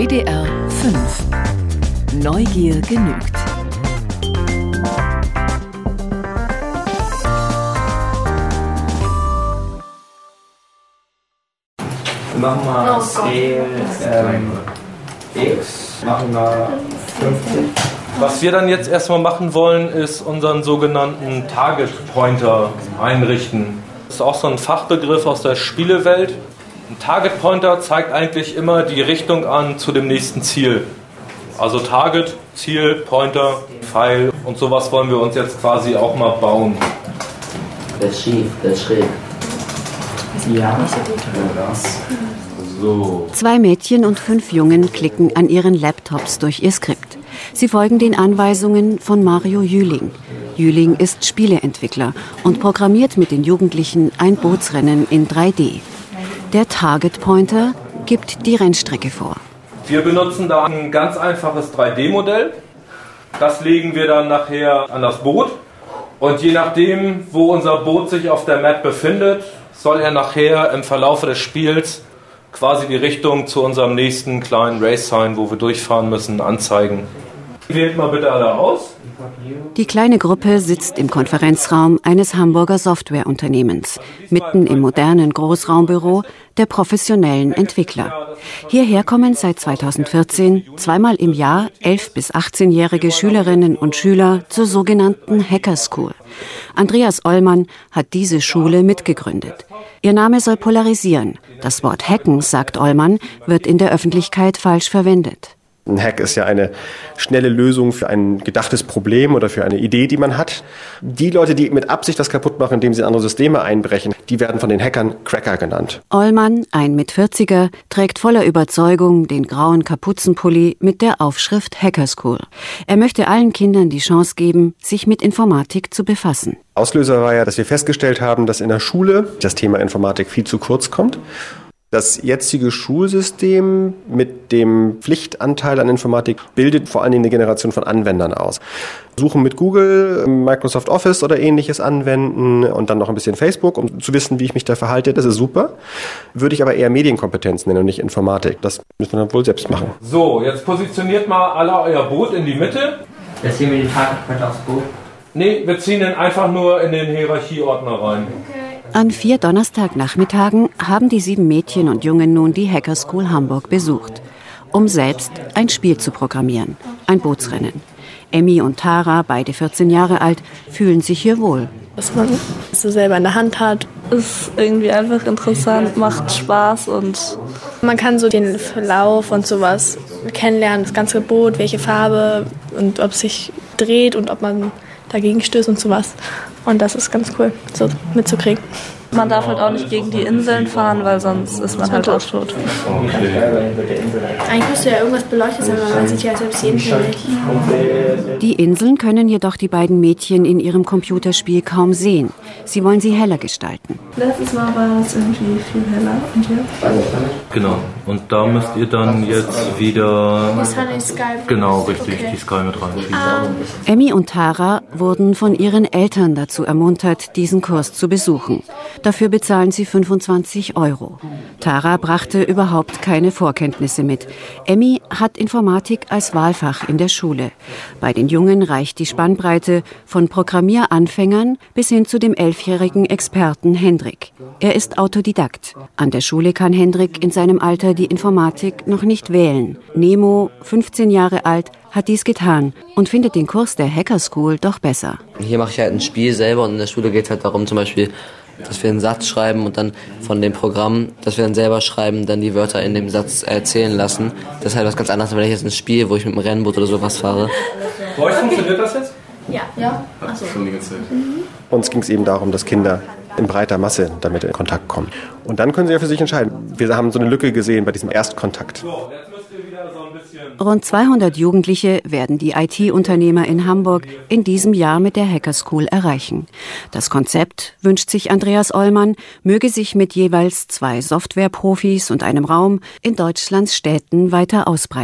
WDR 5. Neugier genügt. Wir machen mal X, machen wir 50. Was wir dann jetzt erstmal machen wollen, ist unseren sogenannten Target Pointer einrichten. Das ist auch so ein Fachbegriff aus der Spielewelt. Ein Target Pointer zeigt eigentlich immer die Richtung an zu dem nächsten Ziel. Also Target, Ziel, Pointer, Pfeil und sowas wollen wir uns jetzt quasi auch mal bauen. Das ist schief, das ist schräg. Ja, so. 2 Mädchen und 5 Jungen klicken an ihren Laptops durch ihr Skript. Sie folgen den Anweisungen von Mario Jüling. Jüling ist Spieleentwickler und programmiert mit den Jugendlichen ein Bootsrennen in 3D. Der Target Pointer gibt die Rennstrecke vor. Wir benutzen da ein ganz einfaches 3D-Modell. Das legen wir dann nachher an das Boot. Und je nachdem, wo unser Boot sich auf der Map befindet, soll er nachher im Verlauf des Spiels quasi die Richtung zu unserem nächsten kleinen Race-Sign, wo wir durchfahren müssen, anzeigen. Wählt mal bitte alle aus. Die kleine Gruppe sitzt im Konferenzraum eines Hamburger Softwareunternehmens, mitten im modernen Großraumbüro der professionellen Entwickler. Hierher kommen seit 2014 zweimal im Jahr 11- bis 18-jährige Schülerinnen und Schüler zur sogenannten Hacker School. Andreas Ollmann hat diese Schule mitgegründet. Ihr Name soll polarisieren. Das Wort Hacken, sagt Ollmann, wird in der Öffentlichkeit falsch verwendet. Ein Hack ist ja eine schnelle Lösung für ein gedachtes Problem oder für eine Idee, die man hat. Die Leute, die mit Absicht was kaputt machen, indem sie in andere Systeme einbrechen, die werden von den Hackern Cracker genannt. Ollmann, ein Mit-40er, trägt voller Überzeugung den grauen Kapuzenpulli mit der Aufschrift Hacker School. Er möchte allen Kindern die Chance geben, sich mit Informatik zu befassen. Auslöser war ja, dass wir festgestellt haben, dass in der Schule das Thema Informatik viel zu kurz kommt. Das jetzige Schulsystem mit dem Pflichtanteil an Informatik bildet vor allen Dingen eine Generation von Anwendern aus. Suchen mit Google, Microsoft Office oder ähnliches anwenden und dann noch ein bisschen Facebook, um zu wissen, wie ich mich da verhalte. Das ist super. Würde ich aber eher Medienkompetenz nennen und nicht Informatik. Das müssen wir dann wohl selbst machen. So, jetzt positioniert mal alle euer Boot in die Mitte. Jetzt ziehen wir die Target aufs Boot. Nee, wir ziehen ihn einfach nur in den Hierarchieordner rein. An 4 Donnerstagnachmittagen haben die 7 Mädchen und Jungen nun die Hacker School Hamburg besucht, um selbst ein Spiel zu programmieren, ein Bootsrennen. Emmy und Tara, beide 14 Jahre alt, fühlen sich hier wohl. Was man so selber in der Hand hat, ist irgendwie einfach interessant, macht Spaß und man kann so den Verlauf und sowas kennenlernen, das ganze Boot, welche Farbe und ob es sich dreht und ob man dagegen stößt und sowas. Und das ist ganz cool, so mitzukriegen. Man darf halt auch nicht gegen die Inseln fahren, weil sonst ist man halt auch tot. Eigentlich müsste ja irgendwas beleuchtet sein, aber man sieht ja selbst die Insel nicht. Die Inseln können jedoch die beiden Mädchen in ihrem Computerspiel kaum sehen. Sie wollen sie heller gestalten. Letztes Mal war es irgendwie viel heller. Und jetzt? Genau. Und da müsst ihr dann jetzt wieder... Die Sunny Sky. Genau, richtig, die Sky mit reinschieben. Emmy und Tara wurden von ihren Eltern dazu ermuntert, diesen Kurs zu besuchen. Dafür bezahlen sie 25 €. Tara brachte überhaupt keine Vorkenntnisse mit. Emmy hat Informatik als Wahlfach in der Schule. Bei den Jungen reicht die Spannbreite von Programmieranfängern bis hin zu dem 11-jährigen Experten Hendrik. Er ist Autodidakt. An der Schule kann Hendrik in seinem Alter die Informatik noch nicht wählen. Nemo, 15 Jahre alt, hat dies getan und findet den Kurs der Hacker School doch besser. Hier mache ich halt ein Spiel selber und in der Schule geht es halt darum, zum Beispiel, dass wir einen Satz schreiben und dann von dem Programm, dass wir dann selber schreiben, dann die Wörter in dem Satz erzählen lassen. Das ist halt was ganz anderes, wenn ich jetzt ein Spiel, wo ich mit einem Rennboot oder sowas fahre. Bei euch funktioniert das jetzt? Ja. Achso. Schon die ganze Zeit. Uns ging es eben darum, dass Kinder in breiter Masse damit in Kontakt kommen. Und dann können sie ja für sich entscheiden. Wir haben so eine Lücke gesehen bei diesem Erstkontakt. So, jetzt müsst ihr wieder so ein bisschen... Rund 200 Jugendliche werden die IT-Unternehmer in Hamburg in diesem Jahr mit der Hacker School erreichen. Das Konzept, wünscht sich Andreas Ollmann, möge sich mit jeweils 2 Softwareprofis und einem Raum in Deutschlands Städten weiter ausbreiten.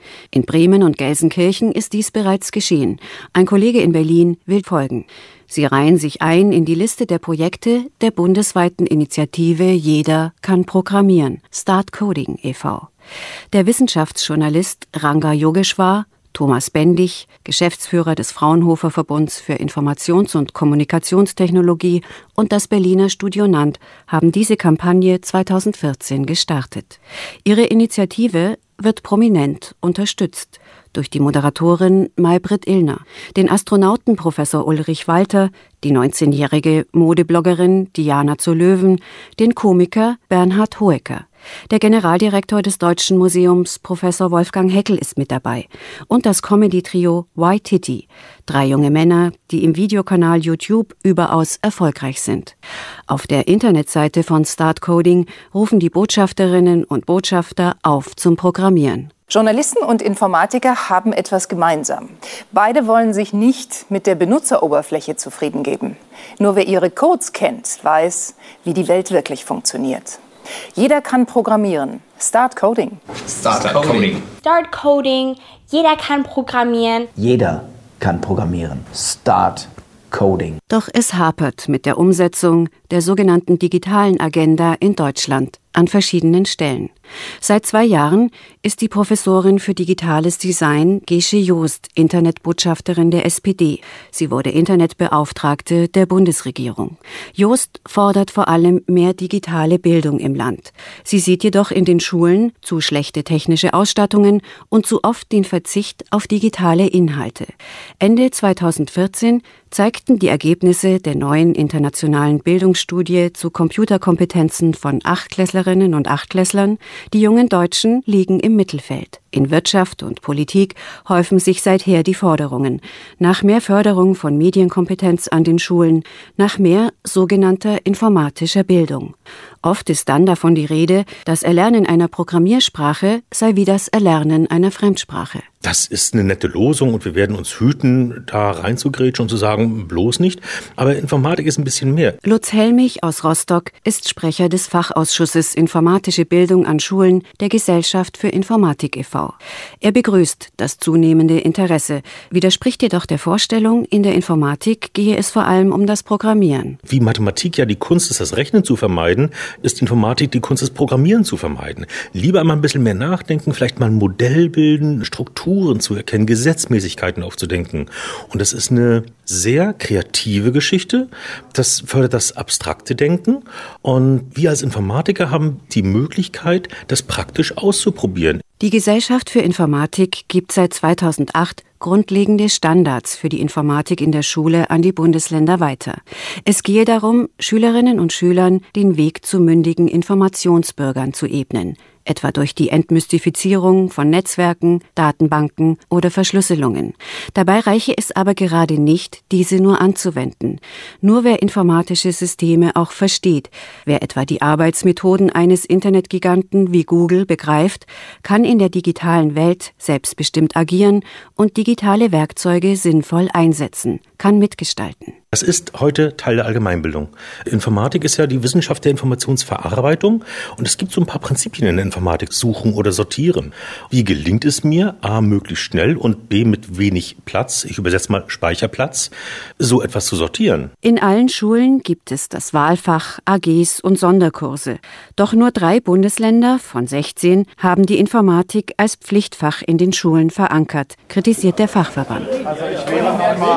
In Bremen und Gelsenkirchen ist dies bereits geschehen. Ein Kollege in Berlin will folgen. Sie reihen sich ein in die Liste der Projekte der bundesweiten Initiative Jeder kann programmieren, Start Coding e.V. Der Wissenschaftsjournalist Ranga Yogeshwar, Thomas Bendig, Geschäftsführer des Fraunhofer Verbunds für Informations- und Kommunikationstechnologie und das Berliner Studio Nant haben diese Kampagne 2014 gestartet. Ihre Initiative wird prominent unterstützt durch die Moderatorin Maybrit Illner, den Astronauten Professor Ulrich Walter, die 19-jährige Modebloggerin Diana zur Löwen, den Komiker Bernhard Hoeker. Der Generaldirektor des Deutschen Museums, Professor Wolfgang Heckel, ist mit dabei. Und das Comedy-Trio Waititi, 3 junge Männer, die im Videokanal YouTube überaus erfolgreich sind. Auf der Internetseite von Start Coding rufen die Botschafterinnen und Botschafter auf zum Programmieren. Journalisten und Informatiker haben etwas gemeinsam. Beide wollen sich nicht mit der Benutzeroberfläche zufrieden geben. Nur wer ihre Codes kennt, weiß, wie die Welt wirklich funktioniert. Jeder kann programmieren. Start Coding. Start Coding. Start Coding. Jeder kann programmieren. Jeder kann programmieren. Start Coding. Doch es hapert mit der Umsetzung der sogenannten digitalen Agenda in Deutschland an verschiedenen Stellen. Seit 2 Jahren ist die Professorin für digitales Design Gesche Joost Internetbotschafterin der SPD. Sie wurde Internetbeauftragte der Bundesregierung. Joost fordert vor allem mehr digitale Bildung im Land. Sie sieht jedoch in den Schulen zu schlechte technische Ausstattungen und zu oft den Verzicht auf digitale Inhalte. Ende 2014 zeigten die Ergebnisse der neuen internationalen Bildungsstudie zu Computerkompetenzen von 8-Klässlerinnen und 8-Klässlern, die jungen Deutschen liegen im Mittelfeld. In Wirtschaft und Politik häufen sich seither die Forderungen nach mehr Förderung von Medienkompetenz an den Schulen, nach mehr sogenannter informatischer Bildung. Oft ist dann davon die Rede, das Erlernen einer Programmiersprache sei wie das Erlernen einer Fremdsprache. Das ist eine nette Losung und wir werden uns hüten, da reinzugrätschen und zu sagen, bloß nicht. Aber Informatik ist ein bisschen mehr. Lutz Helmich aus Rostock ist Sprecher des Fachausschusses Informatische Bildung an Schulen der Gesellschaft für Informatik e.V. Er begrüßt das zunehmende Interesse, widerspricht jedoch der Vorstellung, in der Informatik gehe es vor allem um das Programmieren. Wie Mathematik ja die Kunst ist, das Rechnen zu vermeiden, ist Informatik die Kunst, das Programmieren zu vermeiden. Lieber einmal ein bisschen mehr nachdenken, vielleicht mal ein Modell bilden, Strukturen zu erkennen, Gesetzmäßigkeiten aufzudenken. Und das ist eine sehr kreative Geschichte. Das fördert das abstrakte Denken. Und wir als Informatiker haben die Möglichkeit, das praktisch auszuprobieren. Die Gesellschaft für Informatik gibt seit 2008 grundlegende Standards für die Informatik in der Schule an die Bundesländer weiter. Es gehe darum, Schülerinnen und Schülern den Weg zu mündigen Informationsbürgern zu ebnen, etwa durch die Entmystifizierung von Netzwerken, Datenbanken oder Verschlüsselungen. Dabei reiche es aber gerade nicht, diese nur anzuwenden. Nur wer informatische Systeme auch versteht, wer etwa die Arbeitsmethoden eines Internetgiganten wie Google begreift, kann in der digitalen Welt selbstbestimmt agieren und digitale Werkzeuge sinnvoll einsetzen, kann mitgestalten. Das ist heute Teil der Allgemeinbildung. Informatik ist ja die Wissenschaft der Informationsverarbeitung und es gibt so ein paar Prinzipien in der Informatik, suchen oder sortieren. Wie gelingt es mir, A, möglichst schnell und B, mit wenig Platz, ich übersetze mal Speicherplatz, so etwas zu sortieren? In allen Schulen gibt es das Wahlfach, AGs und Sonderkurse. Doch nur 3 Bundesländer von 16 haben die Informatik als Pflichtfach in den Schulen verankert, kritisiert der Fachverband. Also ich wäre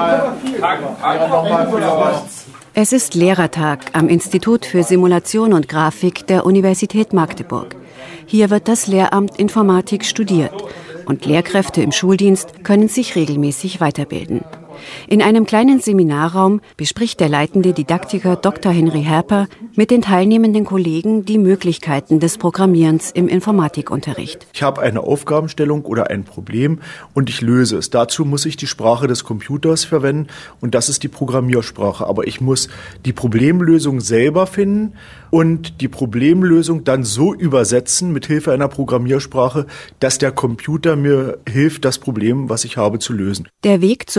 nochmal Es ist Lehrertag am Institut für Simulation und Grafik der Universität Magdeburg. Hier wird das Lehramt Informatik studiert und Lehrkräfte im Schuldienst können sich regelmäßig weiterbilden. In einem kleinen Seminarraum bespricht der leitende Didaktiker Dr. Henry Herper mit den teilnehmenden Kollegen die Möglichkeiten des Programmierens im Informatikunterricht. Ich habe eine Aufgabenstellung oder ein Problem und ich löse es. Dazu muss ich die Sprache des Computers verwenden und das ist die Programmiersprache. Aber ich muss die Problemlösung selber finden und die Problemlösung dann so übersetzen mit Hilfe einer Programmiersprache, dass der Computer mir hilft, das Problem, was ich habe, zu lösen. Der Weg zur Lösung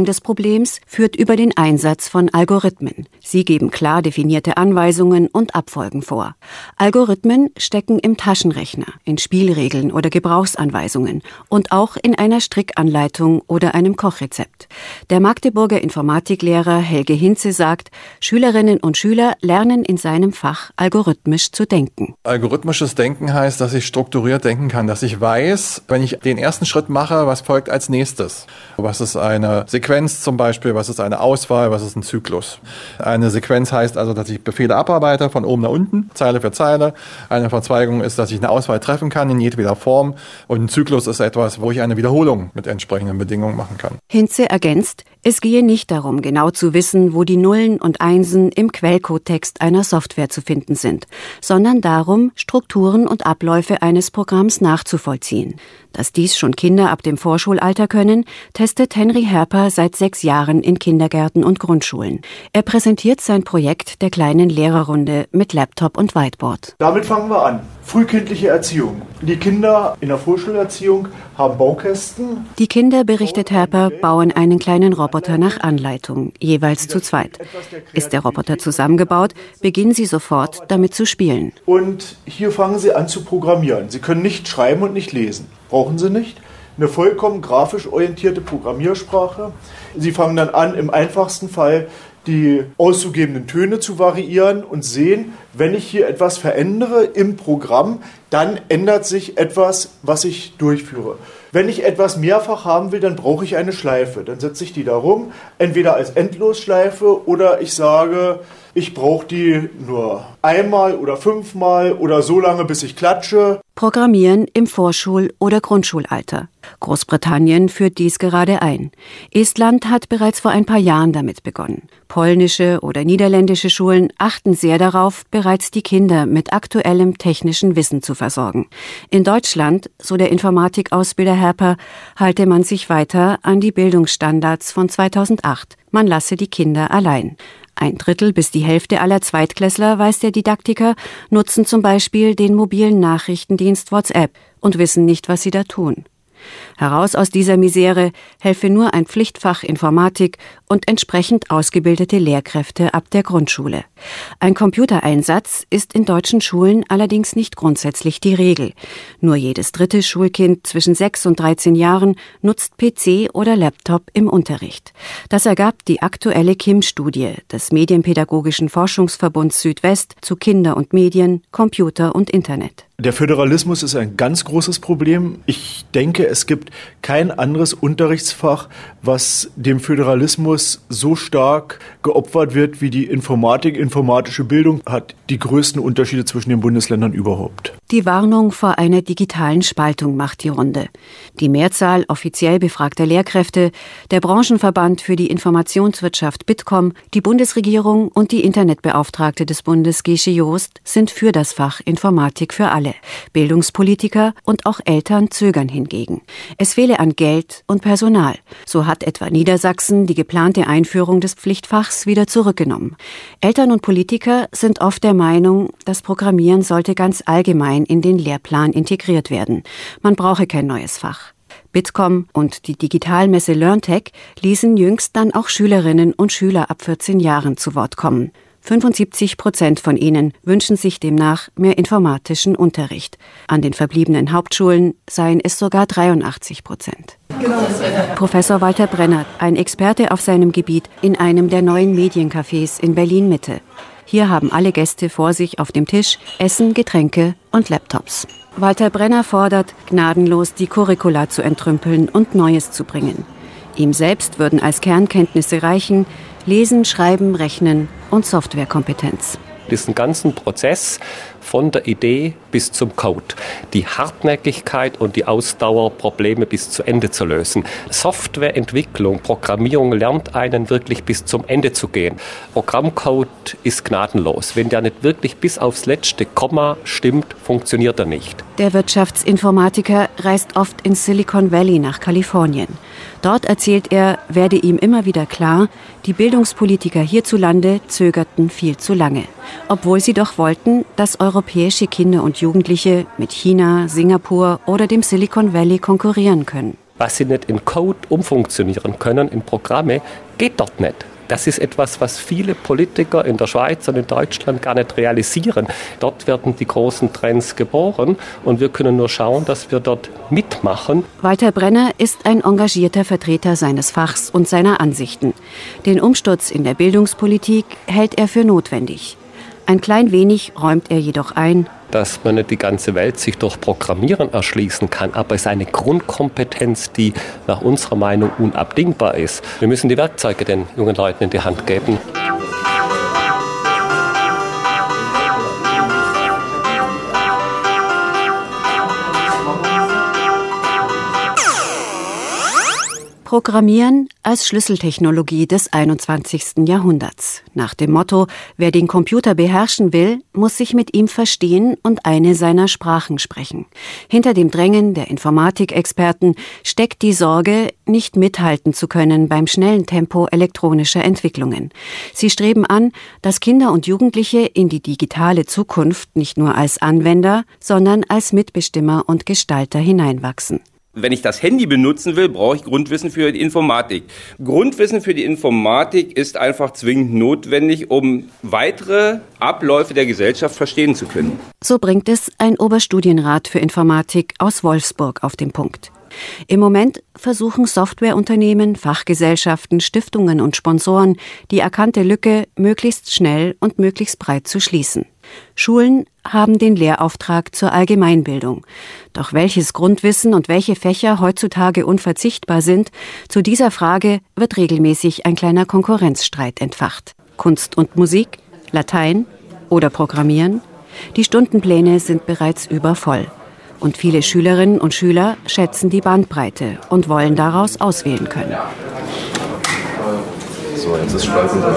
Lösung des Problems führt über den Einsatz von Algorithmen. Sie geben klar definierte Anweisungen und Abfolgen vor. Algorithmen stecken im Taschenrechner, in Spielregeln oder Gebrauchsanweisungen und auch in einer Strickanleitung oder einem Kochrezept. Der Magdeburger Informatiklehrer Helge Hinze sagt, Schülerinnen und Schüler lernen in seinem Fach algorithmisch zu denken. Algorithmisches Denken heißt, dass ich strukturiert denken kann, dass ich weiß, wenn ich den ersten Schritt mache, was folgt als nächstes. Was ist eine Sequenz zum Beispiel, was ist eine Auswahl, was ist ein Zyklus. Eine Sequenz heißt also, dass ich Befehle abarbeite, von oben nach unten, Zeile für Zeile. Eine Verzweigung ist, dass ich eine Auswahl treffen kann in jedweder Form. Und ein Zyklus ist etwas, wo ich eine Wiederholung mit entsprechenden Bedingungen machen kann. Hinze ergänzt, es gehe nicht darum, genau zu wissen, wo die Nullen und Einsen im Quellcode-Text einer Software zu finden sind, sondern darum, Strukturen und Abläufe eines Programms nachzuvollziehen. Dass dies schon Kinder ab dem Vorschulalter können, testet Henry Herper seit 6 Jahren in Kindergärten und Grundschulen. Er präsentiert sein Projekt der kleinen Lehrerrunde mit Laptop und Whiteboard. Damit fangen wir an. Frühkindliche Erziehung. Die Kinder in der Vorschulerziehung haben Baukästen. Die Kinder, berichtet Herper, bauen einen kleinen Roboter nach Anleitung, jeweils zu zweit. Ist der Roboter zusammengebaut, beginnen sie sofort damit zu spielen. Und hier fangen sie an zu programmieren. Sie können nicht schreiben und nicht lesen. Brauchen sie nicht. Eine vollkommen grafisch orientierte Programmiersprache. Sie fangen dann an, im einfachsten Fall die auszugebenden Töne zu variieren und sehen, wenn ich hier etwas verändere im Programm, dann ändert sich etwas, was ich durchführe. Wenn ich etwas mehrfach haben will, dann brauche ich eine Schleife. Dann setze ich die da rum, entweder als Endlosschleife oder ich sage, ich brauche die nur einmal oder 5-mal oder so lange, bis ich klatsche. Programmieren im Vorschul- oder Grundschulalter. Großbritannien führt dies gerade ein. Estland hat bereits vor ein paar Jahren damit begonnen. Polnische oder niederländische Schulen achten sehr darauf, bereits die Kinder mit aktuellem technischen Wissen zu versorgen. In Deutschland, so der Informatikausbilder Herper, halte man sich weiter an die Bildungsstandards von 2008. Man lasse die Kinder allein. 1/3 bis die Hälfte aller Zweitklässler, weiß der Didaktiker, nutzen zum Beispiel den mobilen Nachrichtendienst WhatsApp und wissen nicht, was sie da tun. Heraus aus dieser Misere helfe nur ein Pflichtfach Informatik und entsprechend ausgebildete Lehrkräfte ab der Grundschule. Ein Computereinsatz ist in deutschen Schulen allerdings nicht grundsätzlich die Regel. Nur jedes 3. Schulkind zwischen 6 und 13 Jahren nutzt PC oder Laptop im Unterricht. Das ergab die aktuelle KIM-Studie des Medienpädagogischen Forschungsverbunds Südwest zu Kinder und Medien, Computer und Internet. Der Föderalismus ist ein ganz großes Problem. Ich denke, es gibt kein anderes Unterrichtsfach, was dem Föderalismus so stark geopfert wird wie die Informatik. Informatische Bildung hat die größten Unterschiede zwischen den Bundesländern überhaupt. Die Warnung vor einer digitalen Spaltung macht die Runde. Die Mehrzahl offiziell befragter Lehrkräfte, der Branchenverband für die Informationswirtschaft Bitkom, die Bundesregierung und die Internetbeauftragte des Bundes Gesche Joost sind für das Fach Informatik für alle. Bildungspolitiker und auch Eltern zögern hingegen. Es fehle an Geld und Personal. So hat etwa Niedersachsen die geplante Einführung des Pflichtfachs wieder zurückgenommen. Eltern und Politiker sind oft der Meinung, das Programmieren sollte ganz allgemein in den Lehrplan integriert werden. Man brauche kein neues Fach. Bitkom und die Digitalmesse LearnTech ließen jüngst dann auch Schülerinnen und Schüler ab 14 Jahren zu Wort kommen. 75% von ihnen wünschen sich demnach mehr informatischen Unterricht. An den verbliebenen Hauptschulen seien es sogar 83%. Professor Walter Brenner, ein Experte auf seinem Gebiet in einem der neuen Mediencafés in Berlin-Mitte. Hier haben alle Gäste vor sich auf dem Tisch Essen, Getränke und Laptops. Walter Brenner fordert, gnadenlos die Curricula zu entrümpeln und Neues zu bringen. Ihm selbst würden als Kernkenntnisse reichen Lesen, Schreiben, Rechnen und Softwarekompetenz. Diesen ganzen Prozess von der Idee bis zum Code, die Hartnäckigkeit und die Ausdauer, Probleme bis zu Ende zu lösen. Softwareentwicklung, Programmierung lernt einen wirklich bis zum Ende zu gehen. Programmcode ist gnadenlos. Wenn der nicht wirklich bis aufs letzte Komma stimmt, funktioniert er nicht. Der Wirtschaftsinformatiker reist oft ins Silicon Valley nach Kalifornien. Dort, erzählt er, werde ihm immer wieder klar, die Bildungspolitiker hierzulande zögerten viel zu lange. Obwohl sie doch wollten, dass europäische Kinder und Jugendliche mit China, Singapur oder dem Silicon Valley konkurrieren können. Was sie nicht in Code umfunktionieren können, in Programme, geht dort nicht. Das ist etwas, was viele Politiker in der Schweiz und in Deutschland gar nicht realisieren. Dort werden die großen Trends geboren und wir können nur schauen, dass wir dort mitmachen. Walter Brenner ist ein engagierter Vertreter seines Fachs und seiner Ansichten. Den Umsturz in der Bildungspolitik hält er für notwendig. Ein klein wenig räumt er jedoch ein, dass man nicht die ganze Welt sich durch Programmieren erschließen kann, aber es ist eine Grundkompetenz, die nach unserer Meinung unabdingbar ist. Wir müssen die Werkzeuge den jungen Leuten in die Hand geben. Programmieren als Schlüsseltechnologie des 21. Jahrhunderts. Nach dem Motto, wer den Computer beherrschen will, muss sich mit ihm verstehen und eine seiner Sprachen sprechen. Hinter dem Drängen der Informatikexperten steckt die Sorge, nicht mithalten zu können beim schnellen Tempo elektronischer Entwicklungen. Sie streben an, dass Kinder und Jugendliche in die digitale Zukunft nicht nur als Anwender, sondern als Mitbestimmer und Gestalter hineinwachsen. Wenn ich das Handy benutzen will, brauche ich Grundwissen für die Informatik. Grundwissen für die Informatik ist einfach zwingend notwendig, um weitere Abläufe der Gesellschaft verstehen zu können. So bringt es ein Oberstudienrat für Informatik aus Wolfsburg auf den Punkt. Im Moment versuchen Softwareunternehmen, Fachgesellschaften, Stiftungen und Sponsoren, die erkannte Lücke möglichst schnell und möglichst breit zu schließen. Schulen haben den Lehrauftrag zur Allgemeinbildung. Doch welches Grundwissen und welche Fächer heutzutage unverzichtbar sind, zu dieser Frage wird regelmäßig ein kleiner Konkurrenzstreit entfacht. Kunst und Musik, Latein oder Programmieren? Die Stundenpläne sind bereits übervoll. Und viele Schülerinnen und Schüler schätzen die Bandbreite und wollen daraus auswählen können. So, jetzt ist Spalten 3.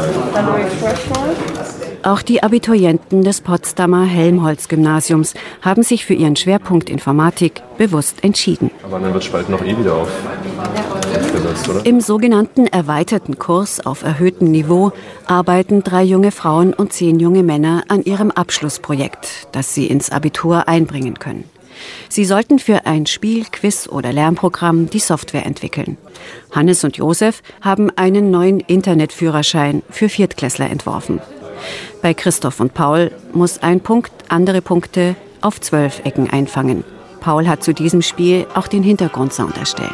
Auch die Abiturienten des Potsdamer Helmholtz-Gymnasiums haben sich für ihren Schwerpunkt Informatik bewusst entschieden. Aber dann wird Spalten noch wieder aufgesetzt, oder? Im sogenannten erweiterten Kurs auf erhöhtem Niveau arbeiten 3 junge Frauen und 10 junge Männer an ihrem Abschlussprojekt, das sie ins Abitur einbringen können. Sie sollten für ein Spiel, Quiz oder Lernprogramm die Software entwickeln. Hannes und Josef haben einen neuen Internetführerschein für Viertklässler entworfen. Bei Christoph und Paul muss ein Punkt andere Punkte auf 12 Ecken einfangen. Paul hat zu diesem Spiel auch den Hintergrundsound erstellt.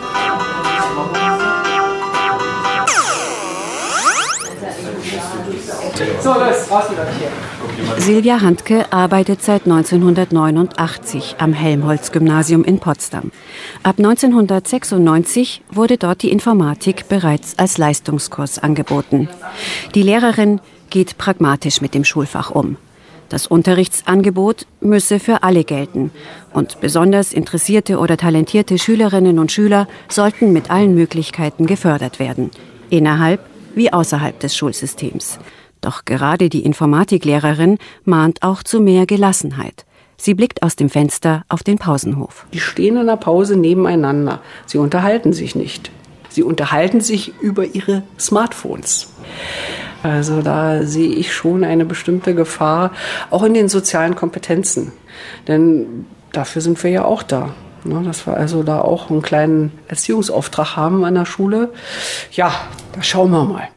So, los, raus wieder hier. Silvia Handke arbeitet seit 1989 am Helmholtz-Gymnasium in Potsdam. Ab 1996 wurde dort die Informatik bereits als Leistungskurs angeboten. Die Lehrerin geht pragmatisch mit dem Schulfach um. Das Unterrichtsangebot müsse für alle gelten und besonders interessierte oder talentierte Schülerinnen und Schüler sollten mit allen Möglichkeiten gefördert werden, innerhalb wie außerhalb des Schulsystems. Doch gerade die Informatiklehrerin mahnt auch zu mehr Gelassenheit. Sie blickt aus dem Fenster auf den Pausenhof. Die stehen in der Pause nebeneinander. Sie unterhalten sich nicht. Sie unterhalten sich über ihre Smartphones. Also da sehe ich schon eine bestimmte Gefahr, auch in den sozialen Kompetenzen. Denn dafür sind wir ja auch da. Dass wir also da auch einen kleinen Erziehungsauftrag haben an der Schule. Ja, da schauen wir mal.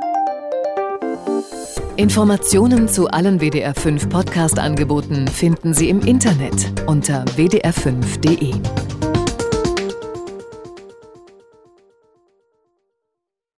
Informationen zu allen WDR5 Podcast-Angeboten finden Sie im Internet unter wdr5.de.